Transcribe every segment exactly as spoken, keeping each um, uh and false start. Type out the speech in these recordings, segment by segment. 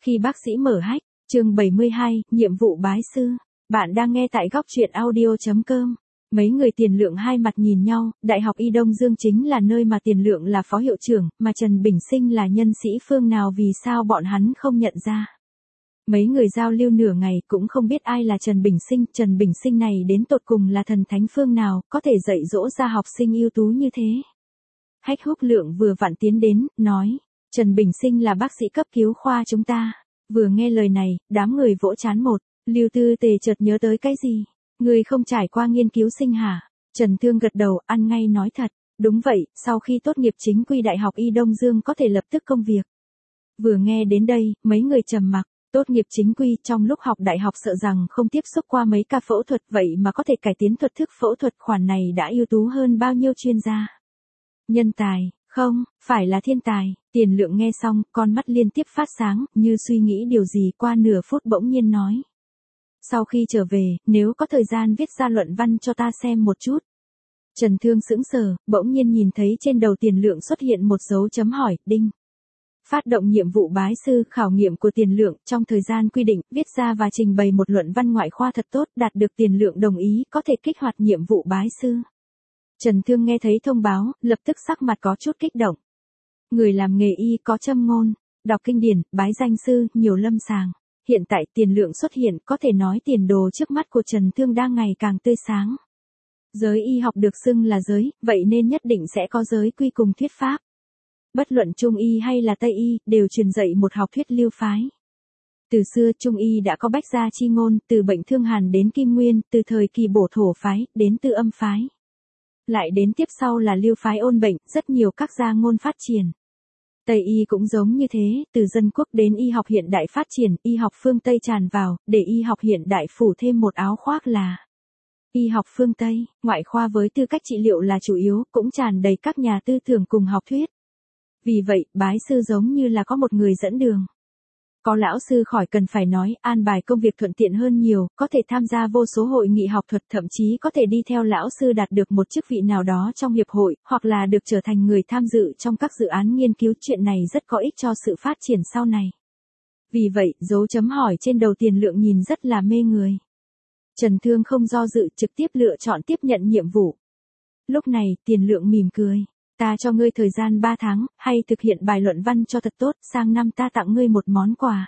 Khi bác sĩ mở hách, chương bảy mươi hai, nhiệm vụ bái sư. Bạn đang nghe tại góc truyện audio chấm com. Mấy người Tiền Lượng hai mặt nhìn nhau, Đại học Y Đông Dương chính là nơi mà Tiền Lượng là phó hiệu trưởng, mà Trần Bình Sinh là nhân sĩ phương nào, vì sao bọn hắn không nhận ra. Mấy người giao lưu nửa ngày cũng không biết ai là Trần Bình Sinh, Trần Bình Sinh này đến tột cùng là thần thánh phương nào, có thể dạy dỗ ra học sinh ưu tú như thế. Hách Húc Lượng vừa vặn tiến đến, nói, Trần Bình Sinh là bác sĩ cấp cứu khoa chúng ta. Vừa nghe lời này, đám người vỗ chán một, Lưu Tư Tề chợt nhớ tới cái gì? Người không trải qua nghiên cứu sinh hả? Trần Thương gật đầu, ăn ngay nói thật, đúng vậy, sau khi tốt nghiệp chính quy Đại học Y Đông Dương có thể lập tức công việc. Vừa nghe đến đây, mấy người trầm mặc. Tốt nghiệp chính quy trong lúc học đại học sợ rằng không tiếp xúc qua mấy ca phẫu thuật, vậy mà có thể cải tiến thuật thức phẫu thuật, khoản này đã ưu tú hơn bao nhiêu chuyên gia. Nhân tài, không, phải là thiên tài. Tiền Lượng nghe xong, con mắt liên tiếp phát sáng, như suy nghĩ điều gì, qua nửa phút bỗng nhiên nói. Sau khi trở về, nếu có thời gian viết ra luận văn cho ta xem một chút. Trần Thương sững sờ, bỗng nhiên nhìn thấy trên đầu Tiền Lượng xuất hiện một dấu chấm hỏi, đinh. Phát động nhiệm vụ bái sư, khảo nghiệm của Tiền Lượng, trong thời gian quy định, viết ra và trình bày một luận văn ngoại khoa thật tốt, đạt được Tiền Lượng đồng ý, có thể kích hoạt nhiệm vụ bái sư. Trần Thương nghe thấy thông báo, lập tức sắc mặt có chút kích động. Người làm nghề y có châm ngôn, đọc kinh điển, bái danh sư, nhiều lâm sàng. Hiện tại Tiền Lượng xuất hiện, có thể nói tiền đồ trước mắt của Trần Thương đang ngày càng tươi sáng. Giới y học được xưng là giới, vậy nên nhất định sẽ có giới quy cùng thuyết pháp. Bất luận Trung y hay là Tây y, đều truyền dạy một học thuyết lưu phái. Từ xưa Trung y đã có bách gia chi ngôn, từ bệnh thương hàn đến kim nguyên, từ thời kỳ bổ thổ phái, đến tư âm phái. Lại đến tiếp sau là lưu phái ôn bệnh, rất nhiều các gia ngôn phát triển. Tây y cũng giống như thế, từ dân quốc đến y học hiện đại phát triển, y học phương Tây tràn vào, để y học hiện đại phủ thêm một áo khoác là y học phương Tây. Ngoại khoa với tư cách trị liệu là chủ yếu, cũng tràn đầy các nhà tư tưởng cùng học thuyết. Vì vậy, bái sư giống như là có một người dẫn đường. Có lão sư khỏi cần phải nói, an bài công việc thuận tiện hơn nhiều, có thể tham gia vô số hội nghị học thuật, thậm chí có thể đi theo lão sư đạt được một chức vị nào đó trong hiệp hội, hoặc là được trở thành người tham dự trong các dự án nghiên cứu, chuyện này rất có ích cho sự phát triển sau này. Vì vậy, dấu chấm hỏi trên đầu Tiền Lượng nhìn rất là mê người. Trần Thương không do dự, trực tiếp lựa chọn tiếp nhận nhiệm vụ. Lúc này, Tiền Lượng mỉm cười. Ta cho ngươi thời gian ba tháng, hay thực hiện bài luận văn cho thật tốt, sang năm ta tặng ngươi một món quà.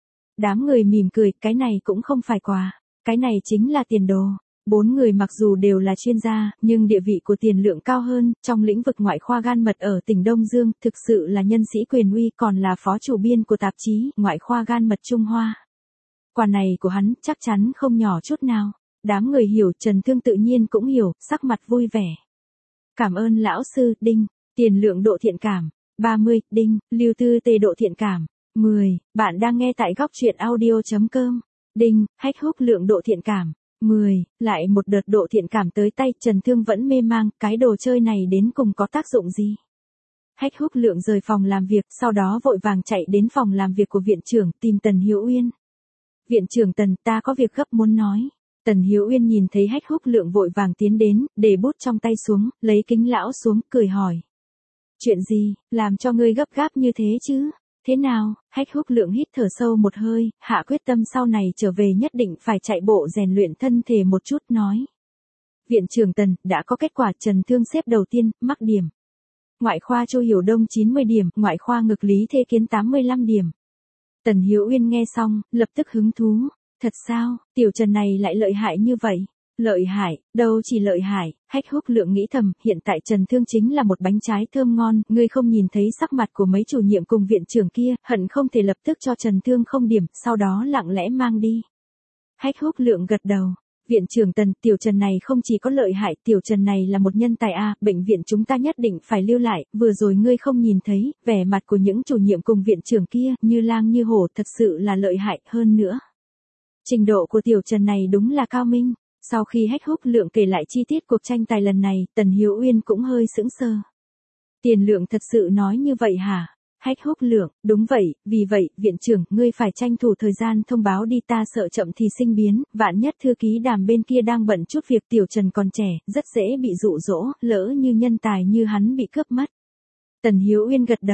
Đám người mỉm cười, cái này cũng không phải quà, cái này chính là tiền đồ. Bốn người mặc dù đều là chuyên gia, nhưng địa vị của Tiền Lượng cao hơn, trong lĩnh vực ngoại khoa gan mật ở tỉnh Đông Dương, thực sự là nhân sĩ quyền uy, còn là phó chủ biên của tạp chí Ngoại khoa gan mật Trung Hoa. Quà này của hắn chắc chắn không nhỏ chút nào. Đám người hiểu, Trần Thương tự nhiên cũng hiểu, sắc mặt vui vẻ. Cảm ơn lão sư, đinh. Tiền Lượng độ thiện cảm. ba mươi, đinh. Lưu Tư Tề độ thiện cảm. mười. Bạn đang nghe tại góc truyện audio chấm com. Đinh. Hách Húc Lượng độ thiện cảm. mười. Lại một đợt độ thiện cảm tới tay, Trần Thương vẫn mê mang, cái đồ chơi này đến cùng có tác dụng gì? Hách Húc Lượng rời phòng làm việc, sau đó vội vàng chạy đến phòng làm việc của viện trưởng, tìm Tần Hiếu Uyên. Viện trưởng Tần, ta có việc gấp muốn nói. Tần Hiếu Uyên nhìn thấy Hách Húc Lượng vội vàng tiến đến, để bút trong tay xuống, lấy kính lão xuống, cười hỏi. Chuyện gì, làm cho ngươi gấp gáp như thế chứ? Thế nào? Hách Húc Lượng hít thở sâu một hơi, hạ quyết tâm sau này trở về nhất định phải chạy bộ rèn luyện thân thể một chút, nói. Viện trưởng Tần, đã có kết quả. Trần Thương xếp đầu tiên, mắc điểm. Ngoại khoa Chu Hiểu Đông chín mươi điểm, ngoại khoa ngực Lý Thế Kiến tám mươi lăm điểm. Tần Hiếu Uyên nghe xong, lập tức hứng thú. Thật sao, tiểu Trần này lại lợi hại như vậy? Lợi hại, đâu chỉ lợi hại. Hách Húc Lượng nghĩ thầm, hiện tại Trần Thương chính là một bánh trái thơm ngon, ngươi không nhìn thấy sắc mặt của mấy chủ nhiệm cùng viện trưởng kia, hận không thể lập tức cho Trần Thương không điểm, sau đó lặng lẽ mang đi. Hách Húc Lượng gật đầu. Viện trưởng Tần, tiểu Trần này không chỉ có lợi hại, tiểu Trần này là một nhân tài a, bệnh viện chúng ta nhất định phải lưu lại, vừa rồi ngươi không nhìn thấy, vẻ mặt của những chủ nhiệm cùng viện trưởng kia, như lang như hổ, thật sự là lợi hại hơn nữa. Trình độ của tiểu Trần này đúng là cao minh. Sau khi Hách Húc Lượng kể lại chi tiết cuộc tranh tài lần này, Tần Hiếu Uyên cũng hơi sững sờ. Tiền Lượng thật sự nói như vậy hả? Hách Húc Lượng, đúng vậy, vì vậy, viện trưởng, ngươi phải tranh thủ thời gian thông báo đi, ta sợ chậm thì sinh biến, vạn nhất thư ký Đàm bên kia đang bận chút việc, tiểu Trần còn trẻ, rất dễ bị dụ dỗ, lỡ như nhân tài như hắn bị cướp mất. Tần Hiếu Uyên gật đầu.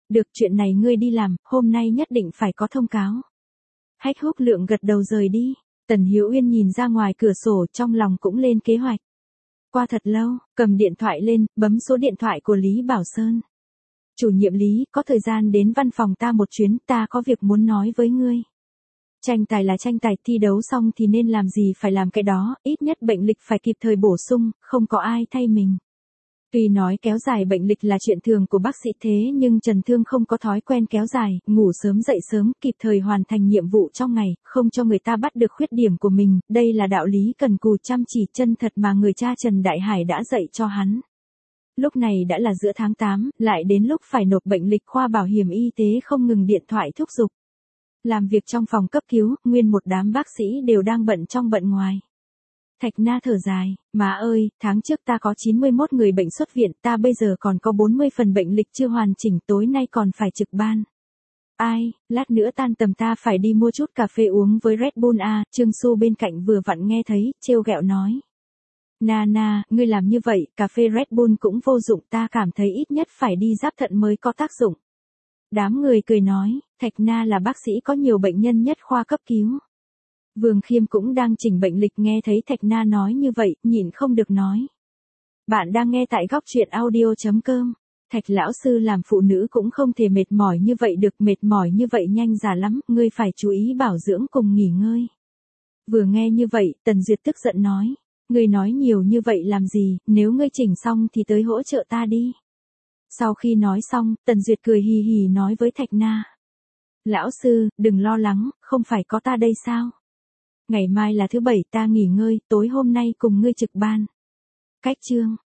Được, chuyện này ngươi đi làm, hôm nay nhất định phải có thông cáo. Hách Húc Lượng gật đầu rời đi. Tần Hiếu Uyên nhìn ra ngoài cửa sổ, trong lòng cũng lên kế hoạch. Qua thật lâu, cầm điện thoại lên, bấm số điện thoại của Lý Bảo Sơn. Chủ nhiệm Lý, có thời gian đến văn phòng ta một chuyến, ta có việc muốn nói với ngươi. Tranh tài là tranh tài, thi đấu xong thì nên làm gì phải làm cái đó, ít nhất bệnh lịch phải kịp thời bổ sung, không có ai thay mình. Tuy nói kéo dài bệnh lịch là chuyện thường của bác sĩ thế nhưng Trần Thương không có thói quen kéo dài, ngủ sớm dậy sớm, kịp thời hoàn thành nhiệm vụ trong ngày, không cho người ta bắt được khuyết điểm của mình, đây là đạo lý cần cù chăm chỉ chân thật mà người cha Trần Đại Hải đã dạy cho hắn. Lúc này đã là giữa tháng tám, lại đến lúc phải nộp bệnh lịch, khoa bảo hiểm y tế không ngừng điện thoại thúc giục. Làm việc trong phòng cấp cứu, nguyên một đám bác sĩ đều đang bận trong bận ngoài. Thạch Na thở dài, má ơi, tháng trước ta có chín mươi mốt người bệnh xuất viện, ta bây giờ còn có bốn mươi phần bệnh lịch chưa hoàn chỉnh, tối nay còn phải trực ban. Ai, lát nữa tan tầm ta phải đi mua chút cà phê uống với Red Bull à, Trương Xu bên cạnh vừa vặn nghe thấy, trêu ghẹo nói. Na na, ngươi làm như vậy, cà phê Red Bull cũng vô dụng, ta cảm thấy ít nhất phải đi giáp thận mới có tác dụng. Đám người cười nói, Thạch Na là bác sĩ có nhiều bệnh nhân nhất khoa cấp cứu. Vương Khiêm cũng đang chỉnh bệnh lịch, nghe thấy Thạch Na nói như vậy, nhịn không được nói. Bạn đang nghe tại góc truyện audio chấm com. Thạch lão sư làm phụ nữ cũng không thể mệt mỏi như vậy được, mệt mỏi như vậy nhanh già lắm, ngươi phải chú ý bảo dưỡng cùng nghỉ ngơi. Vừa nghe như vậy, Tần Duyệt tức giận nói, ngươi nói nhiều như vậy làm gì, nếu ngươi chỉnh xong thì tới hỗ trợ ta đi. Sau khi nói xong, Tần Duyệt cười hì hì nói với Thạch Na. Lão sư, đừng lo lắng, không phải có ta đây sao? Ngày mai là thứ bảy, ta nghỉ ngơi, tối hôm nay cùng ngươi trực ban. Cách chương.